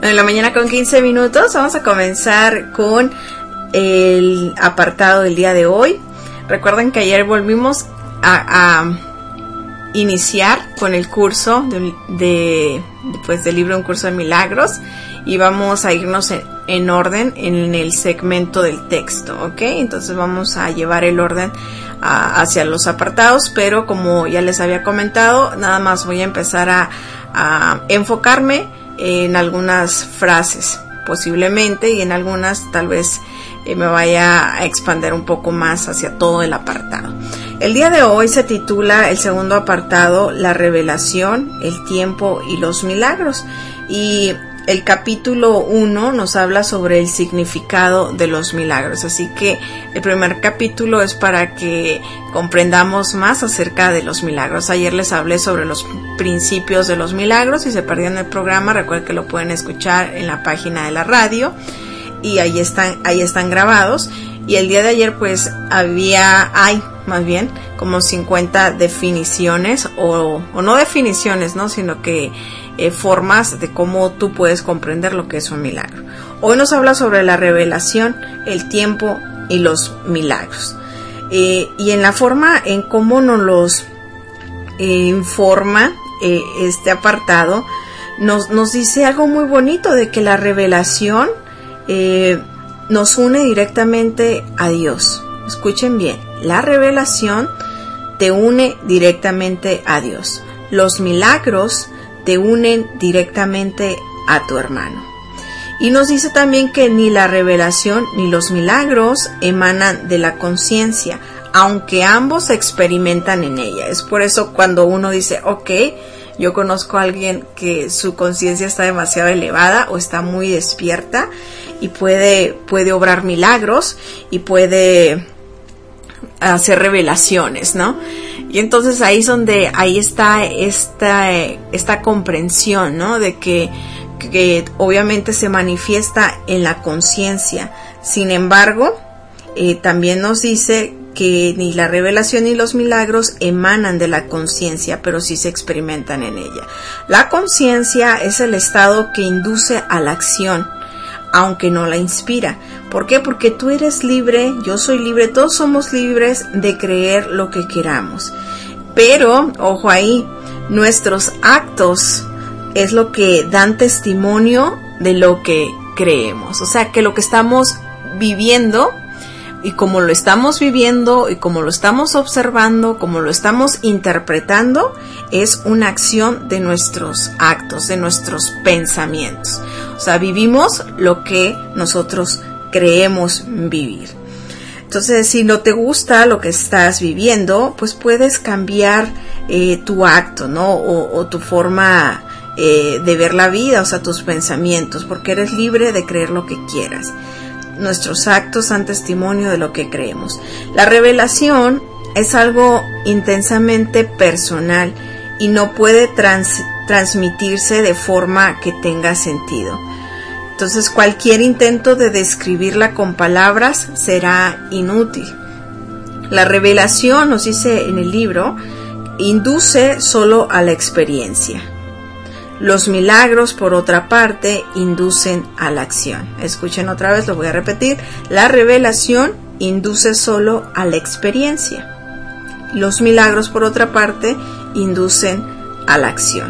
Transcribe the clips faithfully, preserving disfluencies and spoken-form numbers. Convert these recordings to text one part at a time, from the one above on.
En la mañana con quince minutos vamos a comenzar con el apartado del día de hoy. Recuerden que ayer volvimos a, a iniciar con el curso de, de pues del libro Un Curso de Milagros y vamos a irnos en, en orden en el segmento del texto, ¿ok? Entonces vamos a llevar el orden a, hacia los apartados, pero como ya les había comentado, nada más voy a empezar a, a enfocarme en algunas frases posiblemente y en algunas tal vez eh, me vaya a expandir un poco más hacia todo el apartado. El día de hoy se titula el segundo apartado La revelación, el tiempo y los milagros, y el capítulo uno nos habla sobre el significado de los milagros, así que el primer capítulo es para que comprendamos más acerca de los milagros. Ayer les hablé sobre los principios de los milagros. Si se perdieron el programa, recuerden que lo pueden escuchar en la página de la radio y ahí están, ahí están grabados. Y el día de ayer pues había, hay más bien como cincuenta definiciones o, o no definiciones, ¿no? Sino que eh, formas de cómo tú puedes comprender lo que es un milagro. Hoy nos habla sobre la revelación, el tiempo y los milagros. Eh, y en la forma en cómo nos los eh, informa eh, este apartado, nos, nos dice algo muy bonito de que la revelación eh, nos une directamente a Dios. Escuchen bien, la revelación te une directamente a Dios. Los milagros te unen directamente a tu hermano. Y nos dice también que ni la revelación ni los milagros emanan de la conciencia, aunque ambos se experimentan en ella. Es por eso cuando uno dice, ok, yo conozco a alguien que su conciencia está demasiado elevada o está muy despierta y puede, puede obrar milagros y puede hacer revelaciones, ¿no? Y entonces ahí es donde, ahí está esta, esta comprensión, ¿no? De que, que obviamente se manifiesta en la conciencia. Sin embargo, eh, también nos dice que ni la revelación ni los milagros emanan de la conciencia, pero sí se experimentan en ella. La conciencia es el estado que induce a la acción, aunque no la inspira. ¿Por qué? Porque tú eres libre, yo soy libre, todos somos libres de creer lo que queramos. Pero, ojo ahí, nuestros actos es lo que dan testimonio de lo que creemos. O sea, que lo que estamos viviendo, y como lo estamos viviendo, y como lo estamos observando, como lo estamos interpretando, es una acción de nuestros actos, de nuestros pensamientos. O sea, vivimos lo que nosotros creemos vivir. Entonces, si no te gusta lo que estás viviendo, pues puedes cambiar eh, tu acto, ¿no? O, o tu forma eh, de ver la vida, o sea, tus pensamientos, porque eres libre de creer lo que quieras. Nuestros actos dan testimonio de lo que creemos. La revelación es algo intensamente personal y no puede trans, transmitirse de forma que tenga sentido. Entonces, cualquier intento de describirla con palabras será inútil. La revelación, nos dice en el libro, induce solo a la experiencia. Los milagros, por otra parte, inducen a la acción. Escuchen otra vez, lo voy a repetir. La revelación induce solo a la experiencia. Los milagros, por otra parte, inducen a la acción.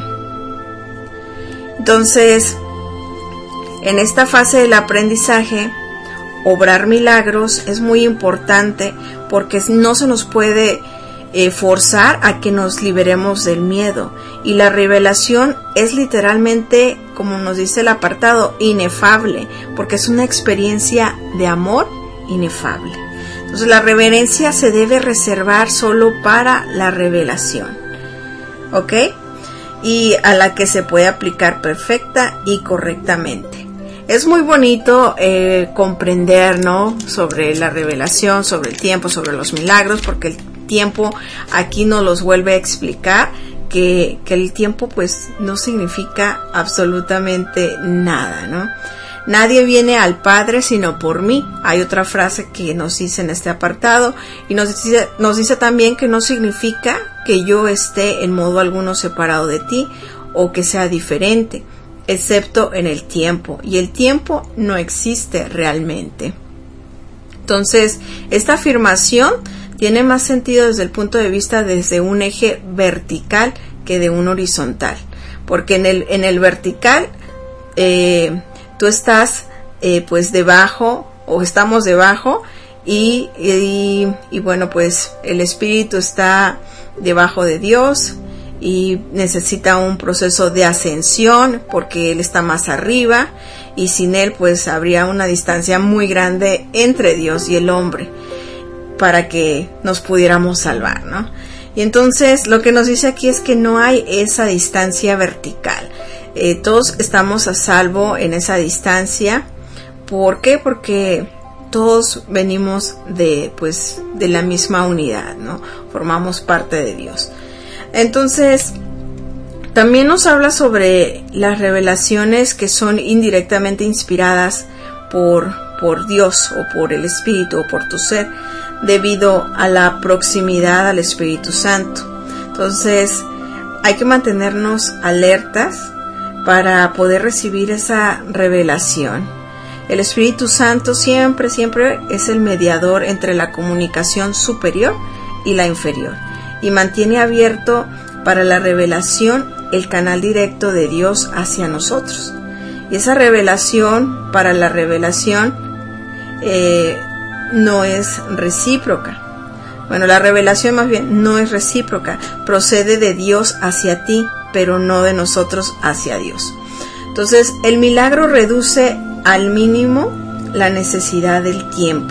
Entonces, en esta fase del aprendizaje, obrar milagros es muy importante porque no se nos puede eh, forzar a que nos liberemos del miedo. Y la revelación es literalmente, como nos dice el apartado, inefable, porque es una experiencia de amor inefable. Entonces la reverencia se debe reservar solo para la revelación, ¿ok? Y a la que se puede aplicar perfecta y correctamente. Es muy bonito eh, comprender, ¿no? Sobre la revelación, sobre el tiempo, sobre los milagros, porque el tiempo aquí nos los vuelve a explicar que, que el tiempo pues no significa absolutamente nada, ¿no? Nadie viene al Padre sino por mí. Hay otra frase que nos dice en este apartado y nos dice, nos dice también que no significa que yo esté en modo alguno separado de ti o que sea diferente. excepto en el tiempo, y el tiempo no existe realmente. Entonces, esta afirmación tiene más sentido desde el punto de vista desde un eje vertical que de un horizontal, porque en el, en el vertical eh, tú estás eh, pues debajo, o estamos debajo, y, y, y bueno, pues el espíritu está debajo de Dios y necesita un proceso de ascensión porque Él está más arriba, y sin Él pues habría una distancia muy grande entre Dios y el hombre para que nos pudiéramos salvar, ¿no? Y entonces lo que nos dice aquí es que no hay esa distancia vertical. Eh, todos estamos a salvo en esa distancia. ¿Por qué? Porque todos venimos de, pues, de la misma unidad, ¿no? Formamos parte de Dios. Entonces, también nos habla sobre las revelaciones que son indirectamente inspiradas por, por Dios o por el Espíritu o por tu ser, debido a la proximidad al Espíritu Santo. Entonces, hay que mantenernos alertas para poder recibir esa revelación. El Espíritu Santo siempre, siempre es el mediador entre la comunicación superior y la inferior, y mantiene abierto para la revelación el canal directo de Dios hacia nosotros. Y esa revelación, para la revelación, eh, no es recíproca. Bueno, la revelación más bien no es recíproca, procede de Dios hacia ti, pero no de nosotros hacia Dios. Entonces, el milagro reduce al mínimo la necesidad del tiempo.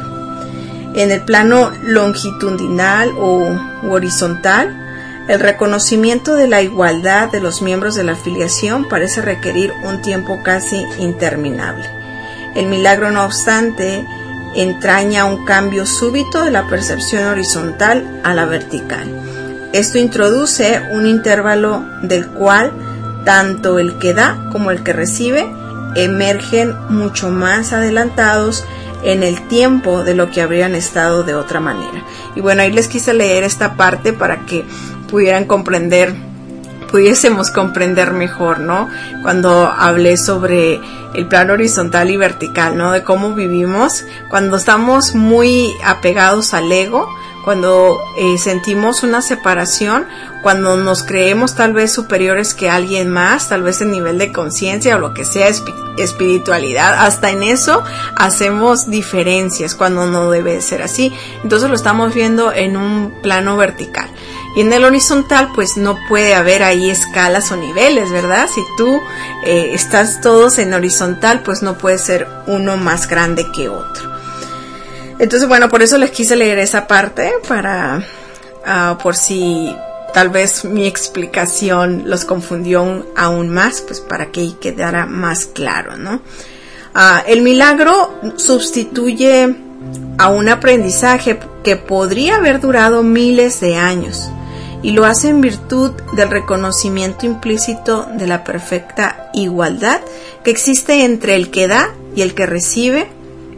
En el plano longitudinal o horizontal, el reconocimiento de la igualdad de los miembros de la filiación parece requerir un tiempo casi interminable. El milagro, no obstante, entraña un cambio súbito de la percepción horizontal a la vertical. Esto introduce un intervalo del cual tanto el que da como el que recibe emergen mucho más adelantados en el tiempo de lo que habrían estado de otra manera. Y bueno, ahí les quise leer esta parte para que pudieran comprender, pudiésemos comprender mejor, ¿no? Cuando hablé sobre el plano horizontal y vertical, ¿no? De cómo vivimos cuando estamos muy apegados al ego, cuando eh, sentimos una separación, cuando nos creemos tal vez superiores que alguien más, tal vez en nivel de conciencia o lo que sea, esp- espiritualidad, hasta en eso hacemos diferencias cuando no debe ser así. Entonces lo estamos viendo en un plano vertical. Y en el horizontal pues no puede haber ahí escalas o niveles, ¿verdad? Si tú eh, estás todos en horizontal, pues no puede ser uno más grande que otro. Entonces, bueno, por eso les quise leer esa parte, para uh, por si tal vez mi explicación los confundió aún más, pues para que quedara más claro, ¿no? Uh, el milagro sustituye a un aprendizaje que podría haber durado miles de años, y lo hace en virtud del reconocimiento implícito de la perfecta igualdad que existe entre el que da y el que recibe,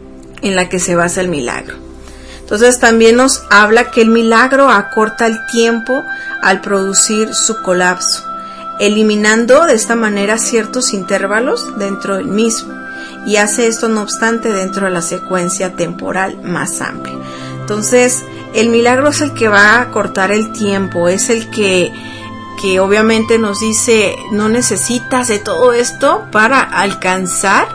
en la que se basa el milagro. Entonces también nos habla que el milagro acorta el tiempo al producir su colapso, eliminando de esta manera ciertos intervalos dentro del mismo, y hace esto no obstante dentro de la secuencia temporal más amplia. Entonces el milagro es el que va a acortar el tiempo, es el que que obviamente nos dice, no necesitas de todo esto para alcanzar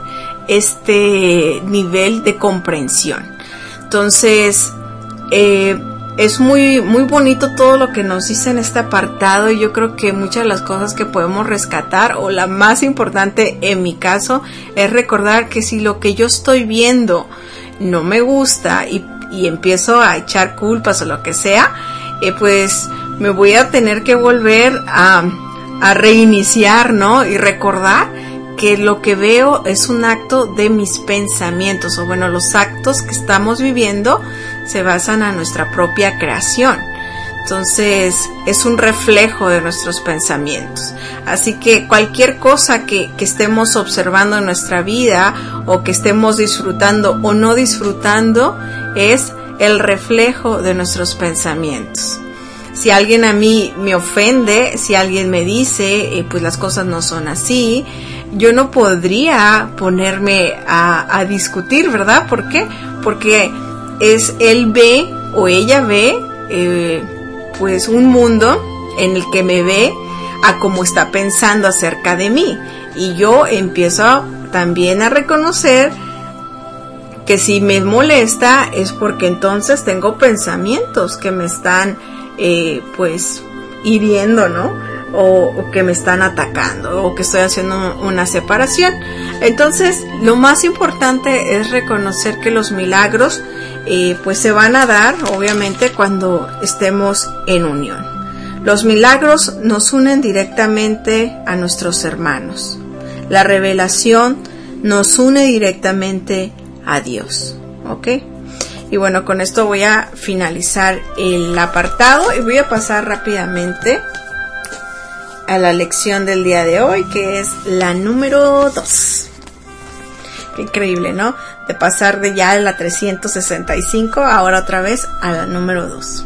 este nivel de comprensión. Entonces eh, es muy muy bonito todo lo que nos dice en este apartado, y yo creo que muchas de las cosas que podemos rescatar, o la más importante en mi caso, es recordar que si lo que yo estoy viendo no me gusta y, y empiezo a echar culpas o lo que sea, eh, pues me voy a tener que volver a, a reiniciar, ¿no? Y recordar que lo que veo es un acto de mis pensamientos, o bueno, los actos que estamos viviendo se basan a nuestra propia creación. Entonces es un reflejo de nuestros pensamientos. Así que cualquier cosa que, que estemos observando en nuestra vida, o que estemos disfrutando o no disfrutando, es el reflejo de nuestros pensamientos. Si alguien a mí me ofende, si alguien me dice, eh, pues las cosas no son así, yo no podría ponerme a, a discutir, ¿verdad? ¿Por qué? Porque es él ve o ella ve eh, pues un mundo en el que me ve a cómo está pensando acerca de mí, y yo empiezo también a reconocer que si me molesta es porque entonces tengo pensamientos que me están eh, pues hiriendo, ¿no? O, o que me están atacando, o que estoy haciendo una separación. Entonces lo más importante es reconocer que los milagros eh, pues se van a dar obviamente cuando estemos en unión. Los milagros nos unen directamente a nuestros hermanos. La revelación nos une directamente a Dios, ¿ok? Y bueno, con esto voy a finalizar el apartado y voy a pasar rápidamente a la lección del día de hoy, que es la número dos. Qué increíble, ¿no? De pasar de ya la trescientos sesenta y cinco, ahora otra vez a la número dos.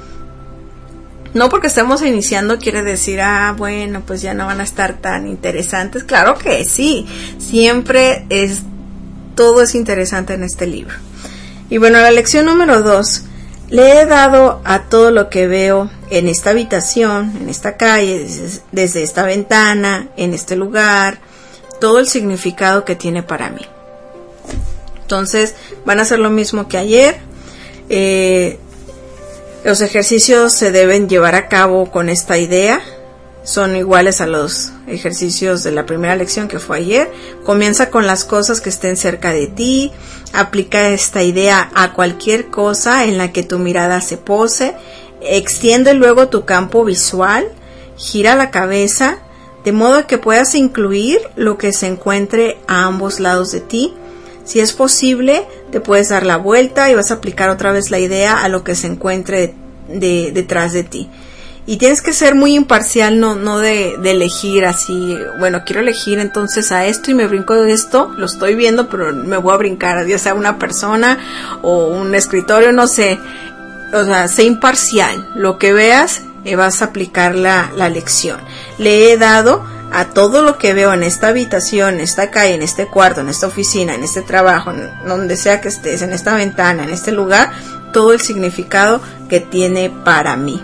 No porque estemos iniciando quiere decir, ah, bueno, pues ya no van a estar tan interesantes. Claro que sí, siempre es, todo es interesante en este libro. Y bueno, la lección número dos, le he dado a todo lo que veo en esta habitación, en esta calle, desde, desde esta ventana, en este lugar, todo el significado que tiene para mí. Entonces, van a hacer lo mismo que ayer. Eh, Los ejercicios se deben llevar a cabo con esta idea. Son iguales a los ejercicios de la primera lección que fue ayer. Comienza con las cosas que estén cerca de ti. Aplica esta idea a cualquier cosa en la que tu mirada se pose. Extiende luego tu campo visual. Gira la cabeza de modo que puedas incluir lo que se encuentre a ambos lados de ti. Si es posible, te puedes dar la vuelta y vas a aplicar otra vez la idea a lo que se encuentre de, de, detrás de ti. Y tienes que ser muy imparcial, no, no de, de elegir así, bueno, quiero elegir entonces a esto y me brinco de esto, lo estoy viendo, pero me voy a brincar, ya sea una persona o un escritorio, no sé. O sea, sé imparcial. Lo que veas, eh, vas a aplicar la, la lección. Le he dado a todo lo que veo en esta habitación, en esta calle, en este cuarto, en esta oficina, en este trabajo, en donde sea que estés, en esta ventana, en este lugar, todo el significado que tiene para mí.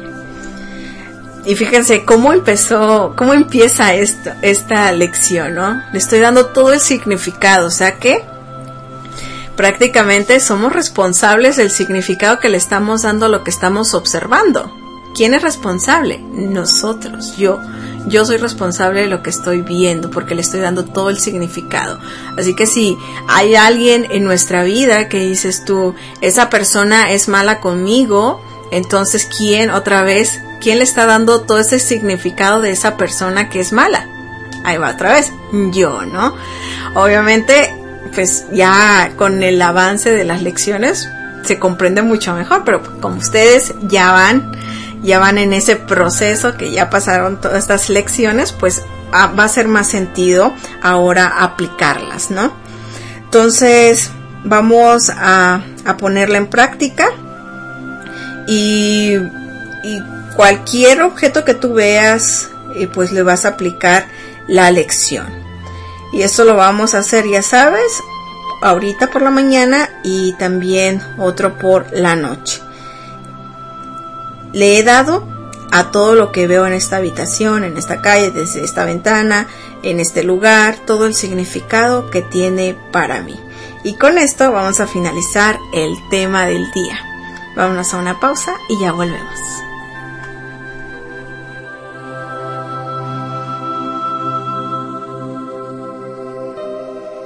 Y fíjense cómo empezó, cómo empieza esto, esta lección, ¿no? Le estoy dando todo el significado, o sea que prácticamente somos responsables del significado que le estamos dando a lo que estamos observando. ¿Quién es responsable? Nosotros, yo. Yo soy responsable de lo que estoy viendo porque le estoy dando todo el significado. Así que si hay alguien en nuestra vida que dices tú, esa persona es mala conmigo, entonces ¿quién otra vez? ¿Quién le está dando todo ese significado de esa persona que es mala? Ahí va otra vez, yo, ¿no? Obviamente, pues ya con el avance de las lecciones se comprende mucho mejor, pero como ustedes ya van... ya van en ese proceso que ya pasaron todas estas lecciones, pues a, va a ser más sentido ahora aplicarlas, ¿no? Entonces vamos a, a ponerla en práctica y, y cualquier objeto que tú veas, eh, pues le vas a aplicar la lección. Y eso lo vamos a hacer, ya sabes, ahorita por la mañana y también otro por la noche. Le he dado a todo lo que veo en esta habitación, en esta calle, desde esta ventana, en este lugar, todo el significado que tiene para mí. Y con esto vamos a finalizar el tema del día. Vámonos a una pausa y ya volvemos.